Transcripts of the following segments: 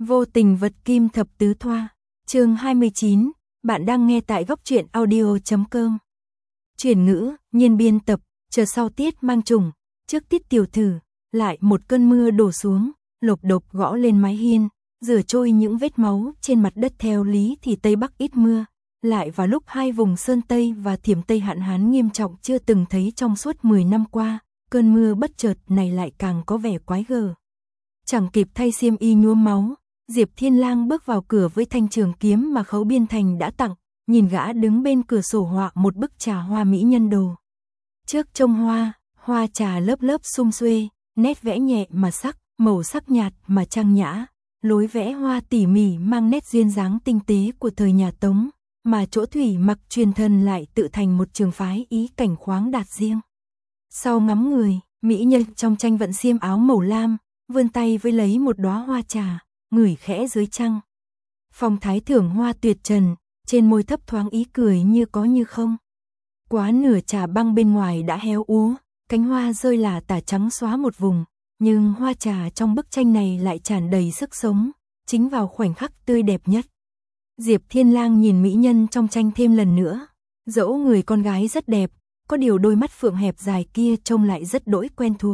Vô tình vật kim thập tứ thoa, chương 29, bạn đang nghe tại góc truyện audio.com. Chuyển ngữ, nhiên biên tập, chờ sau tiết mang trùng, trước tiết tiểu thử, lại một cơn mưa đổ xuống, lộp độp gõ lên mái hiên, rửa trôi những vết máu trên mặt đất. Theo lý thì Tây Bắc ít mưa, lại vào lúc hai vùng Sơn Tây và Thiểm Tây hạn hán nghiêm trọng chưa từng thấy trong suốt 10 năm qua, cơn mưa bất chợt này lại càng có vẻ quái gở. Chẳng kịp thay xiêm y nhuốm máu, Diệp Thiên Lang bước vào cửa với thanh trường kiếm mà Khấu Biên Thành đã tặng, nhìn gã đứng bên cửa sổ họa một bức trà hoa mỹ nhân đồ. Trước trông hoa trà lớp lớp sum xuê, nét vẽ nhẹ mà sắc, màu sắc nhạt mà trang nhã, lối vẽ hoa tỉ mỉ mang nét duyên dáng tinh tế của thời nhà Tống, mà chỗ thủy mặc truyền thần lại tự thành một trường phái ý cảnh khoáng đạt riêng. Sau ngắm người, mỹ nhân trong tranh vận xiêm áo màu lam, vươn tay với lấy một đóa hoa trà, ngửi khẽ dưới trăng. Phong thái thưởng hoa tuyệt trần, trên môi thấp thoáng ý cười như có như không. Quá nửa trà băng bên ngoài đã héo úa, cánh hoa rơi là tả trắng xóa một vùng, nhưng hoa trà trong bức tranh này lại tràn đầy sức sống, chính vào khoảnh khắc tươi đẹp nhất. Diệp Thiên Lang nhìn mỹ nhân trong tranh thêm lần nữa, dẫu người con gái rất đẹp, có điều đôi mắt phượng hẹp dài kia trông lại rất đỗi quen thuộc.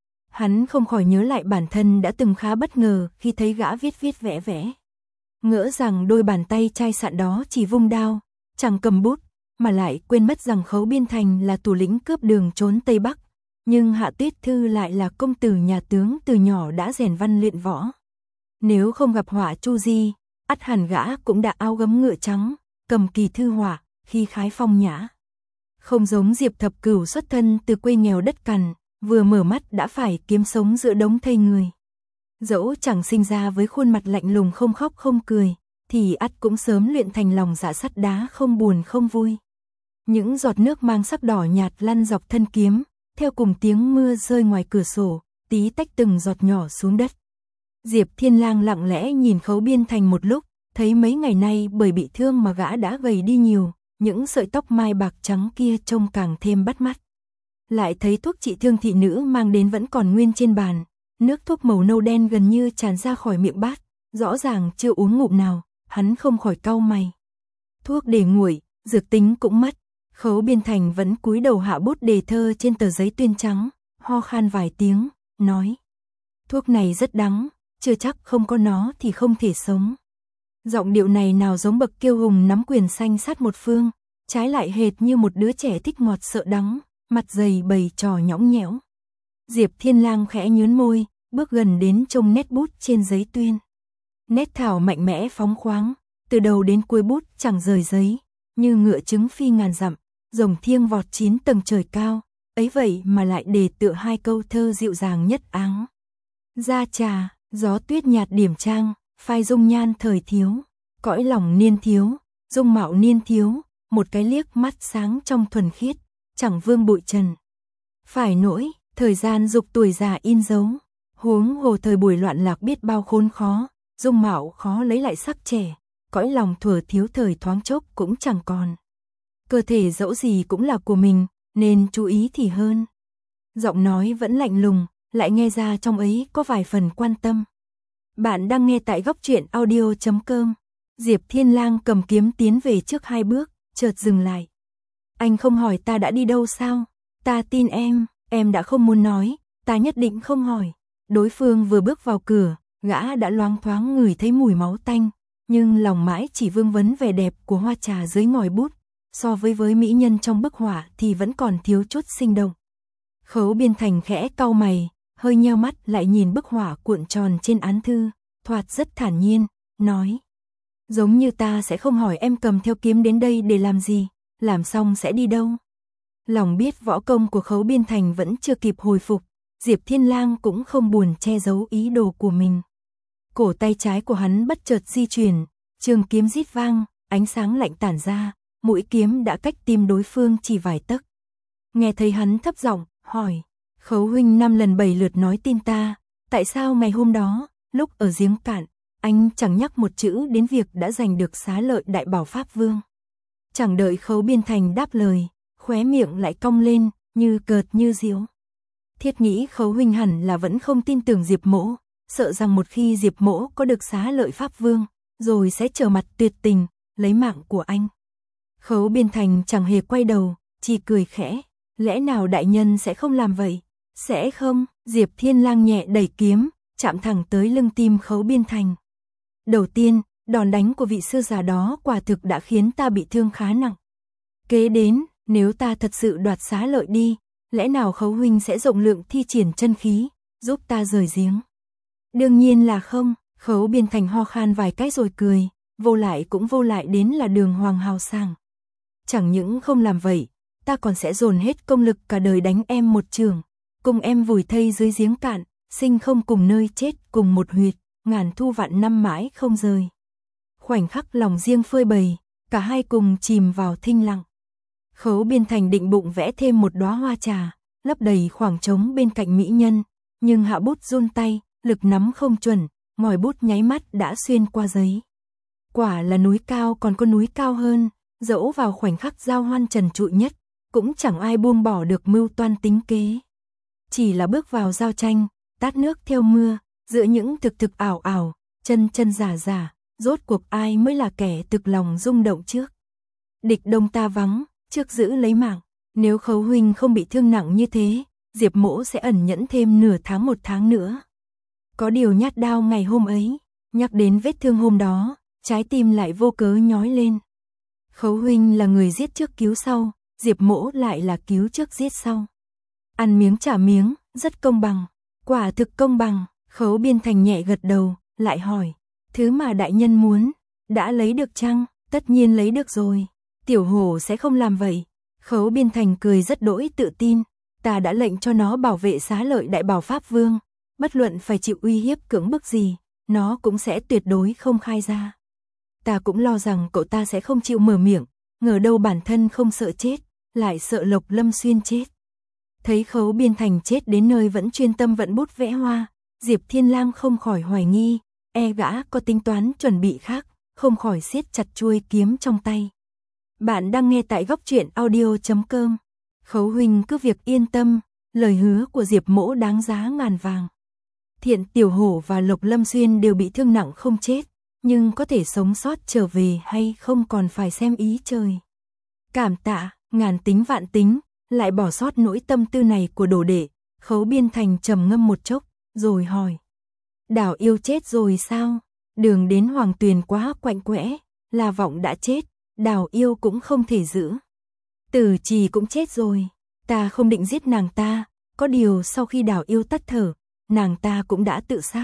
Hắn không khỏi nhớ lại bản thân đã từng khá bất ngờ khi thấy gã viết vẽ. Ngỡ rằng đôi bàn tay chai sạn đó chỉ vung đao, chẳng cầm bút, mà lại quên mất rằng Khấu Biên Thành là thủ lĩnh cướp đường trốn Tây Bắc, nhưng Hạ Tuyết Thư lại là công tử nhà tướng từ nhỏ đã rèn văn luyện võ. Nếu không gặp họa Chu Di, ắt hẳn gã cũng đã áo gấm ngựa trắng, cầm kỳ thư họa, khi khái phong nhã. Không giống Diệp Thập Cửu xuất thân từ quê nghèo đất cằn, vừa mở mắt đã phải kiếm sống giữa đống thây người. Dẫu chẳng sinh ra với khuôn mặt lạnh lùng không khóc không cười, thì ắt cũng sớm luyện thành lòng dạ sắt đá không buồn không vui. Những giọt nước mang sắc đỏ nhạt lăn dọc thân kiếm, theo cùng tiếng mưa rơi ngoài cửa sổ, tí tách từng giọt nhỏ xuống đất. Diệp Thiên Lang lặng lẽ nhìn Khấu Biên Thành một lúc, thấy mấy ngày nay bởi bị thương mà gã đã gầy đi nhiều, những sợi tóc mai bạc trắng kia trông càng thêm bắt mắt. Lại thấy thuốc trị thương thị nữ mang đến vẫn còn nguyên trên bàn, nước thuốc màu nâu đen gần như tràn ra khỏi miệng bát, rõ ràng chưa uống ngụm nào, hắn không khỏi cau mày. Thuốc để nguội, dược tính cũng mất. Khấu Biên Thành vẫn cúi đầu hạ bút đề thơ trên tờ giấy tuyên trắng, ho khan vài tiếng, nói: thuốc này rất đắng, chưa chắc không có nó thì không thể sống. Giọng điệu này nào giống bậc kiêu hùng nắm quyền sanh sát một phương, trái lại hệt như một đứa trẻ thích ngọt sợ đắng, mặt dày bày trò nhõng nhẽo. Diệp Thiên Lang khẽ nhướng môi, bước gần đến trông nét bút trên giấy tuyên. Nét thảo mạnh mẽ phóng khoáng, từ đầu đến cuối bút chẳng rời giấy, như ngựa trứng phi ngàn dặm, rồng thiêng vọt 9 tầng trời cao, ấy vậy mà lại đề tựa hai câu thơ dịu dàng nhất áng. Da trà, gió tuyết nhạt điểm trang, phai dung nhan thời thiếu, cõi lòng niên thiếu, dung mạo niên thiếu, một cái liếc mắt sáng trong thuần khiết, chẳng vương bụi trần. Phải nỗi, thời gian dục tuổi già in dấu, huống hồ thời buổi loạn lạc biết bao khốn khó, dung mạo khó lấy lại sắc trẻ, cõi lòng thuở thiếu thời thoáng chốc cũng chẳng còn. Cơ thể dẫu gì cũng là của mình, nên chú ý thì hơn. Giọng nói vẫn lạnh lùng, lại nghe ra trong ấy có vài phần quan tâm. Bạn đang nghe tại góc truyện audio.com. Diệp Thiên Lang cầm kiếm tiến về trước 2 bước, chợt dừng lại. Anh không hỏi ta đã đi đâu sao? Ta tin em đã không muốn nói, ta nhất định không hỏi. Đối phương vừa bước vào cửa, gã đã loáng thoáng ngửi thấy mùi máu tanh, nhưng lòng mãi chỉ vương vấn vẻ đẹp của hoa trà dưới ngòi bút, so với mỹ nhân trong bức họa thì vẫn còn thiếu chút sinh động. Khấu Biên Thành khẽ cau mày, hơi nheo mắt lại nhìn bức họa cuộn tròn trên án thư, thoạt rất thản nhiên, nói: giống như ta sẽ không hỏi em cầm theo kiếm đến đây để làm gì, làm xong sẽ đi đâu. Lòng biết võ công của Khấu Biên Thành vẫn chưa kịp hồi phục, Diệp Thiên Lang cũng không buồn che giấu ý đồ của mình. Cổ tay trái của hắn bất chợt di chuyển, trường kiếm rít vang, ánh sáng lạnh tản ra, mũi kiếm đã cách tim đối phương chỉ vài tấc. Nghe thấy hắn thấp giọng hỏi: Khấu huynh 5 lần 7 lượt nói tin ta, tại sao ngày hôm đó, lúc ở giếng cạn, anh chẳng nhắc một chữ đến việc đã giành được xá lợi đại bảo Pháp Vương? Chẳng đợi Khấu Biên Thành đáp lời, khóe miệng lại cong lên, như cợt như giễu. Thiết nghĩ Khấu huynh hẳn là vẫn không tin tưởng Diệp mỗ, sợ rằng một khi Diệp Mỗ có được xá lợi Pháp Vương, rồi sẽ trở mặt tuyệt tình, lấy mạng của anh. Khấu Biên Thành chẳng hề quay đầu, chỉ cười khẽ, lẽ nào đại nhân sẽ không làm vậy? Sẽ không, Diệp Thiên Lang nhẹ đẩy kiếm, chạm thẳng tới lưng tim Khấu Biên Thành. Đầu tiên, đòn đánh của vị sư già đó quả thực đã khiến ta bị thương khá nặng. Kế đến, nếu ta thật sự đoạt xá lợi đi, lẽ nào Khấu huynh sẽ rộng lượng thi triển chân khí, giúp ta rời giếng? Đương nhiên là không, Khấu Biên Thành ho khan vài cái rồi cười, vô lại cũng vô lại đến là đường hoàng hào sảng. Chẳng những không làm vậy, ta còn sẽ dồn hết công lực cả đời đánh em một trường, cùng em vùi thây dưới giếng cạn, sinh không cùng nơi chết cùng một huyệt, ngàn thu vạn năm mãi không rời. Khoảnh khắc lòng riêng phơi bày, cả hai cùng chìm vào thinh lặng. Khấu Biên Thành định bụng vẽ thêm một đóa hoa trà, lấp đầy khoảng trống bên cạnh mỹ nhân, nhưng hạ bút run tay, lực nắm không chuẩn, ngòi bút nháy mắt đã xuyên qua giấy. Quả là núi cao còn có núi cao hơn, dẫu vào khoảnh khắc giao hoan trần trụi nhất, cũng chẳng ai buông bỏ được mưu toan tính kế. Chỉ là bước vào giao tranh, tát nước theo mưa, giữa những thực ảo ảo, chân giả giả, rốt cuộc ai mới là kẻ thực lòng rung động trước. Địch đông ta vắng, trước giữ lấy mạng, nếu Khấu huynh không bị thương nặng như thế, Diệp Mỗ sẽ ẩn nhẫn thêm một tháng nữa. Có điều nhát đao ngày hôm ấy, nhắc đến vết thương hôm đó, trái tim lại vô cớ nhói lên. Khấu huynh là người giết trước cứu sau, Diệp Mỗ lại là cứu trước giết sau. Ăn miếng trả miếng, rất công bằng, quả thực công bằng. Khấu Biên Thành nhẹ gật đầu, lại hỏi, thứ mà đại nhân muốn, đã lấy được chăng? Tất nhiên lấy được rồi, tiểu hổ sẽ không làm vậy. Khấu Biên Thành cười rất đỗi tự tin, ta đã lệnh cho nó bảo vệ xá lợi Đại Bảo Pháp Vương, bất luận phải chịu uy hiếp cưỡng bức gì, nó cũng sẽ tuyệt đối không khai ra. Ta cũng lo rằng cậu ta sẽ không chịu mở miệng, ngờ đâu bản thân không sợ chết, lại sợ Lộc Lâm Xuyên chết. Thấy Khấu Biên Thành chết đến nơi vẫn chuyên tâm vận bút vẽ hoa, Diệp Thiên Lang không khỏi hoài nghi, gã có tính toán chuẩn bị khác, không khỏi siết chặt chuôi kiếm trong tay. Bạn đang nghe tại góc truyện audio.com. Khấu huynh cứ việc yên tâm, lời hứa của Diệp Mỗ đáng giá ngàn vàng. Thiện Tiểu Hổ và Lộc Lâm Xuyên đều bị thương nặng không chết, nhưng có thể sống sót trở về hay không còn phải xem ý trời. Cảm tạ, ngàn tính vạn tính, lại bỏ sót nỗi tâm tư này của đồ đệ. Khấu Biên Thành trầm ngâm một chốc, rồi hỏi. Đảo Yêu chết rồi sao? Đường đến Hoàng Tuyền quá quạnh quẽ, La Vọng đã chết, Đảo Yêu cũng không thể giữ. Tử Trì cũng chết rồi, ta không định giết nàng ta, có điều sau khi Đảo Yêu tắt thở, nàng ta cũng đã tự sát.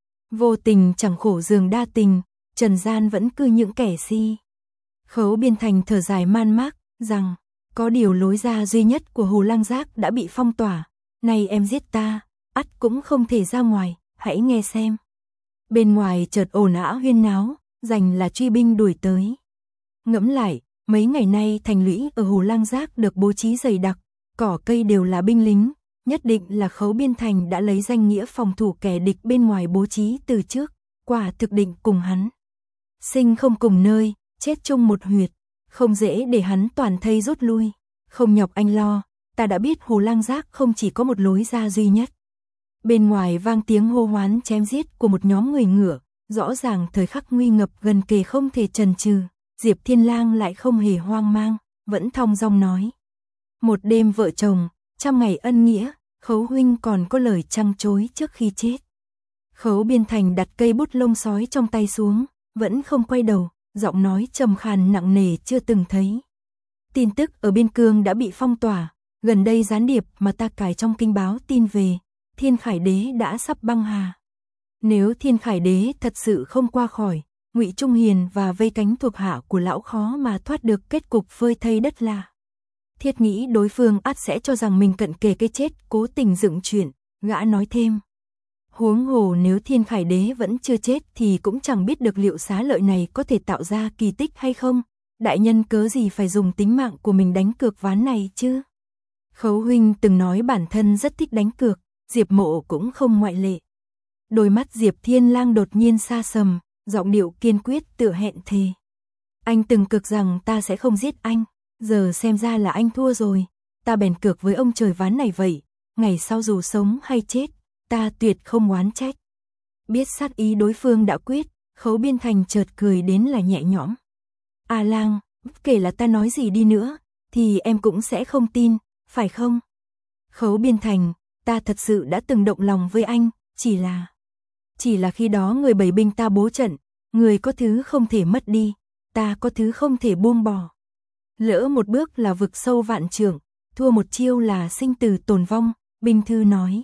Vô tình chẳng khổ giường đa tình, trần gian vẫn cứ những kẻ si. Khấu Biên Thành thở dài man mác, rằng, có điều lối ra duy nhất của Hồ Lăng Giác đã bị phong tỏa, nay em giết ta, ắt cũng không thể ra ngoài, hãy nghe xem. Bên ngoài chợt ồn ào huyên náo, rành là truy binh đuổi tới. Ngẫm lại, mấy ngày nay thành lũy ở Hồ Lăng Giác được bố trí dày đặc, cỏ cây đều là binh lính, nhất định là Khấu Biên Thành đã lấy danh nghĩa phòng thủ kẻ địch bên ngoài bố trí từ trước, quả thực định cùng hắn. Sinh không cùng nơi, chết chung một huyệt, không dễ để hắn toàn thây rút lui, không nhọc anh lo, ta đã biết Hồ Lăng Giác không chỉ có một lối ra duy nhất. Bên ngoài vang tiếng hô hoán chém giết của một nhóm người ngựa, rõ ràng thời khắc nguy ngập gần kề không thể chần chừ, Diệp Thiên Lang lại không hề hoang mang, vẫn thong dong nói. Một đêm vợ chồng, trăm ngày ân nghĩa, Khấu huynh còn có lời trăng chối trước khi chết. Khấu Biên Thành đặt cây bút lông sói trong tay xuống, vẫn không quay đầu, giọng nói trầm khàn nặng nề chưa từng thấy. Tin tức ở biên cương đã bị phong tỏa, gần đây gián điệp mà ta cài trong kinh báo tin về, Thiên Khải Đế đã sắp băng hà. Nếu Thiên Khải Đế thật sự không qua khỏi, Ngụy Trung Hiền và vây cánh thuộc hạ của lão khó mà thoát được kết cục phơi thây đất là. Thiết nghĩ đối phương ắt sẽ cho rằng mình cận kề cái chết, cố tình dựng chuyện, gã nói thêm. Huống hồ nếu Thiên Khải Đế vẫn chưa chết thì cũng chẳng biết được liệu xá lợi này có thể tạo ra kỳ tích hay không. Đại nhân cớ gì phải dùng tính mạng của mình đánh cược ván này chứ? Khấu huynh từng nói bản thân rất thích đánh cược, Diệp Mộ cũng không ngoại lệ. Đôi mắt Diệp Thiên Lang đột nhiên xa sầm, giọng điệu kiên quyết tựa hẹn thề. Anh từng cược rằng ta sẽ không giết anh, giờ xem ra là anh thua rồi, ta bèn cược với ông trời ván này vậy, ngày sau dù sống hay chết, ta tuyệt không oán trách. Biết sát ý đối phương đã quyết, Khấu Biên Thành chợt cười đến là nhẹ nhõm. A Lang, kể là ta nói gì đi nữa, thì em cũng sẽ không tin, phải không? Khấu Biên Thành, ta thật sự đã từng động lòng với anh, chỉ là khi đó người Bảy binh ta bố trận, người có thứ không thể mất đi, ta có thứ không thể buông bỏ. Lỡ một bước là vực sâu vạn trượng, thua một chiêu là sinh tử tồn vong, binh thư nói.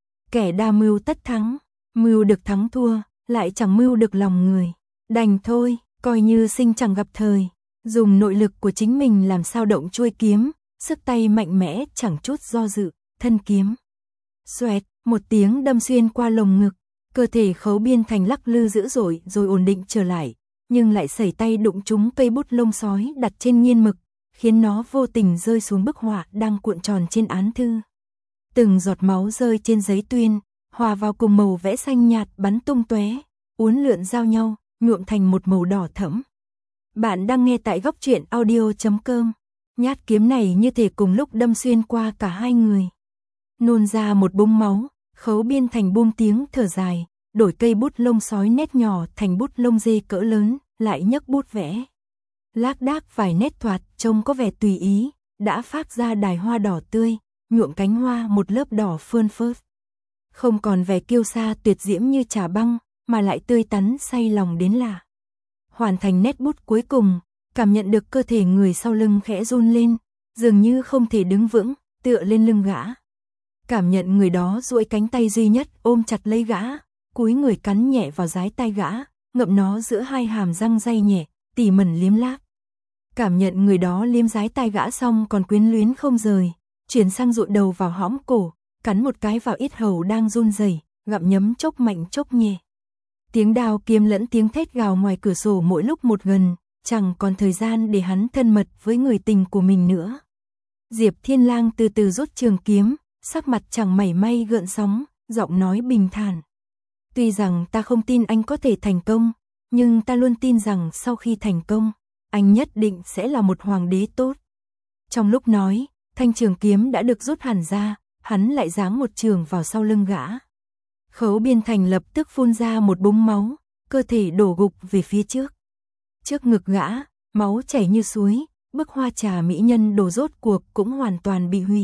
Kẻ đa mưu tất thắng, mưu được thắng thua, lại chẳng mưu được lòng người. Đành thôi, coi như sinh chẳng gặp thời, dùng nội lực của chính mình làm sao động chuôi kiếm, sức tay mạnh mẽ chẳng chút do dự, thân kiếm. Xoẹt, một tiếng đâm xuyên qua lồng ngực, cơ thể Khấu Biên Thành lắc lư dữ dội rồi ổn định trở lại, nhưng lại sẩy tay đụng trúng cây bút lông sói đặt trên nghiên mực, khiến nó vô tình rơi xuống bức họa đang cuộn tròn trên án thư. Từng giọt máu rơi trên giấy tuyên, hòa vào cùng màu vẽ xanh nhạt bắn tung tóe, uốn lượn giao nhau, nhuộm thành một màu đỏ thẫm. Bạn đang nghe tại góc truyện audio.com. Nhát kiếm này như thể cùng lúc đâm xuyên qua cả hai người. Nôn ra một búng máu, Khấu Biên Thành buông tiếng thở dài, đổi cây bút lông sói nét nhỏ thành bút lông dê cỡ lớn, lại nhấc bút vẽ. Lác đác vài nét thoạt trông có vẻ tùy ý, đã phác ra đài hoa đỏ tươi, nhuộm cánh hoa một lớp đỏ phơn phớt. Không còn vẻ kiêu sa tuyệt diễm như trà băng, mà lại tươi tắn say lòng đến lạ. Hoàn thành nét bút cuối cùng, cảm nhận được cơ thể người sau lưng khẽ run lên, dường như không thể đứng vững, tựa lên lưng gã. Cảm nhận người đó duỗi cánh tay duy nhất ôm chặt lấy gã, cúi người cắn nhẹ vào dái tai gã, ngậm nó giữa hai hàm răng day nhẹ, tỉ mẩn liếm láp. Cảm nhận người đó liếm dái tai gã xong còn quyến luyến không rời, chuyển sang dụi đầu vào hõm cổ, cắn một cái vào yết hầu đang run rẩy, gặm nhấm chốc mạnh chốc nhẹ. Tiếng đao kiếm lẫn tiếng thét gào ngoài cửa sổ mỗi lúc một gần, chẳng còn thời gian để hắn thân mật với người tình của mình nữa. Diệp Thiên Lang từ từ rút trường kiếm, sắc mặt chẳng mảy may gợn sóng, giọng nói bình thản. Tuy rằng ta không tin anh có thể thành công, nhưng ta luôn tin rằng sau khi thành công, anh nhất định sẽ là một hoàng đế tốt. Trong lúc nói, thanh trường kiếm đã được rút hẳn ra, hắn lại giáng một trường vào sau lưng gã. Khấu Biên Thành lập tức phun ra một búng máu, cơ thể đổ gục về phía trước. Trước ngực gã, máu chảy như suối, bức hoa trà mỹ nhân đổ rốt cuộc cũng hoàn toàn bị hủy.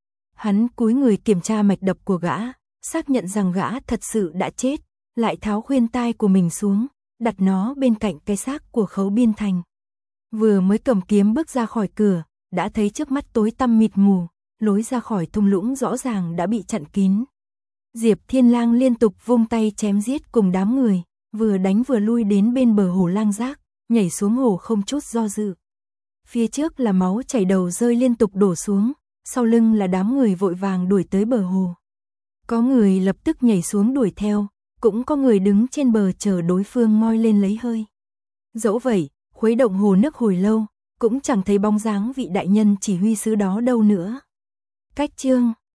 Hắn cúi người kiểm tra mạch đập của gã, xác nhận rằng gã thật sự đã chết, lại tháo khuyên tai của mình xuống, đặt nó bên cạnh cái xác của Khấu Biên Thành. Vừa mới cầm kiếm bước ra khỏi cửa, đã thấy trước mắt tối tăm mịt mù, lối ra khỏi thung lũng rõ ràng đã bị chặn kín. Diệp Thiên Lang liên tục vung tay chém giết cùng đám người, vừa đánh vừa lui đến bên bờ hồ Lang Giác, nhảy xuống hồ không chút do dự. Phía trước là máu chảy đầu rơi liên tục đổ xuống, sau lưng là đám người vội vàng đuổi tới bờ hồ. Có người lập tức nhảy xuống đuổi theo, cũng có người đứng trên bờ chờ đối phương moi lên lấy hơi. Dẫu vậy, khuấy động hồ nước hồi lâu, cũng chẳng thấy bóng dáng vị đại nhân chỉ huy sứ đó đâu nữa. Cách chương